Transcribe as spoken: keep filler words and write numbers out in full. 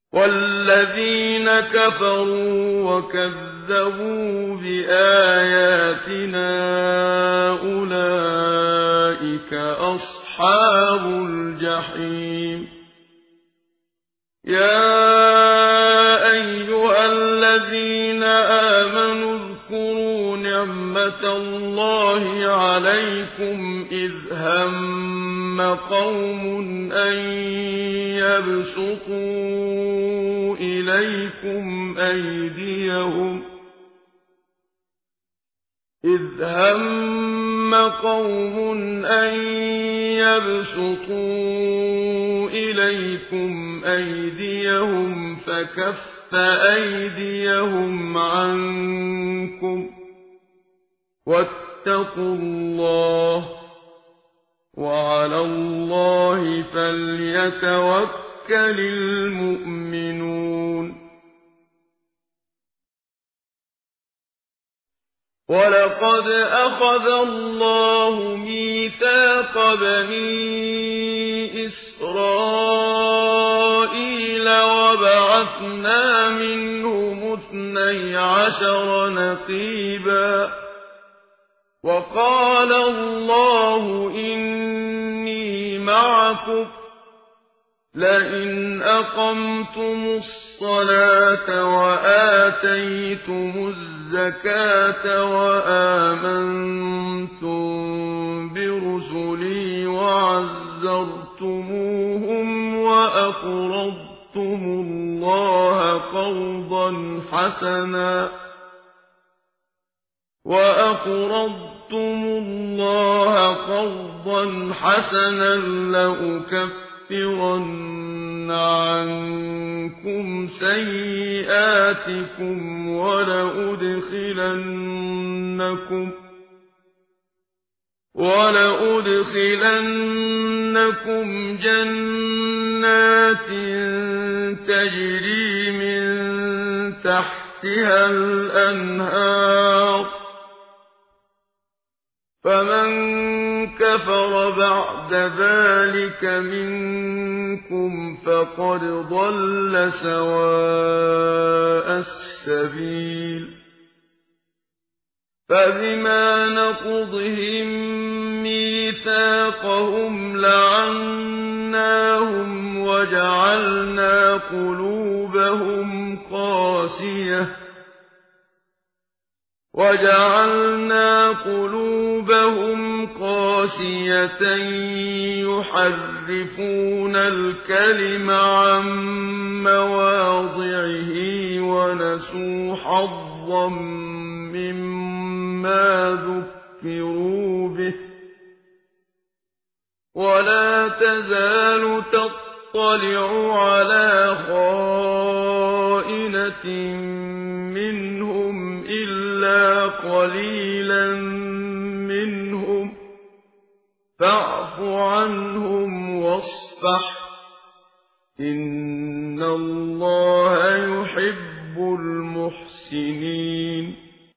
وَالَّذِينَ كَفَرُوا وَكَذَّبُوا بِآيَاتِنَا أُولَٰئِكَ أَصْحَابُ الْجَحِيمِ يَا أَيُّهَا الَّذِينَ آمَنُوا اذْكُرُوا نِعْمَةَ اللَّهِ عَلَيْكُمْ إِذْ هَمَّ قَوْمٌ أَن يَبْسُطُوا إِلَيْكُمْ أَيْدِيَهُمْ إِذْ هَمَّ قَوْمٌ أَن يَبْسُطُوا إِلَيْكُمْ أَيْدِيَهُمْ فَكَفَّ أَيْدِيَهُمْ عَنكُمْ وَاتَّقُوا اللَّهَ وَعَلَى اللَّهِ فَلْيَتَوَكَّلِ الْمُؤْمِنُونَ وَلَقَدْ أَخَذَ اللَّهُ مِيثَاقَ بَنِي إِسْرَائِيلَ وَبَعَثْنَا مِنْهُمُ اثْنَيْ عَشَرَ نَقِيبًا وَقَالَ اللَّهُ إِنِّي مَعَكُمْ لَئِنْ أَقَمْتُمُ الصَّلَاةَ وَآتَيْتُمُ الزَّكَاةَ وَآمَنتُم بِرُسُلِي وَعَزَّرْتُمُوهُمْ وَأَقْرَضْتُمُ اللَّهَ قَرْضًا حَسَنًا وَأَقْرَضْتُمُ اللَّهَ قَرْضًا حَسَنًا لَّأُكَفِّرَنَّ عَنكُمْ سَيِّئَاتِكُمْ وَلَأُدْخِلَنَّكُمْ وَلَأُدْخِلَنَّكُمْ جَنَّاتٍ تَجْرِي مِن تَحْتِهَا الْأَنْهَارُ فَمَن كَفَرَ بَعْدَ ذَلِكَ مِنكُمْ فَقَدْ ضَلَّ سَوَاءَ السَّبِيلِ فَبِمَا نَقْضِهِم مِّيثَاقَهُمْ لَعَنَّاهُمْ وَجَعَلْنَا قُلُوبَهُمْ قَاسِيَةً وَجَعَلْنَا قُلُوبَهُمْ قَاسِيَةً يُحَرِّفُونَ الْكَلِمَ عَن مَّوَاضِعِهِ وَنَسُوا حَظًّا مِّمَّا ذُكِّرُوا بِهِ وَلَا تَزَالُ تَطَّلِعُ عَلَىٰ خَائِنَةٍ مِّنْهُمْ إِلَّا قَلِيلًا مِّنْهُمْ فَاعْفُ عَنْهُمْ وَاصْفَحْ إِنَّ اللَّهَ يُحِبُّ الْمُحْسِنِينَ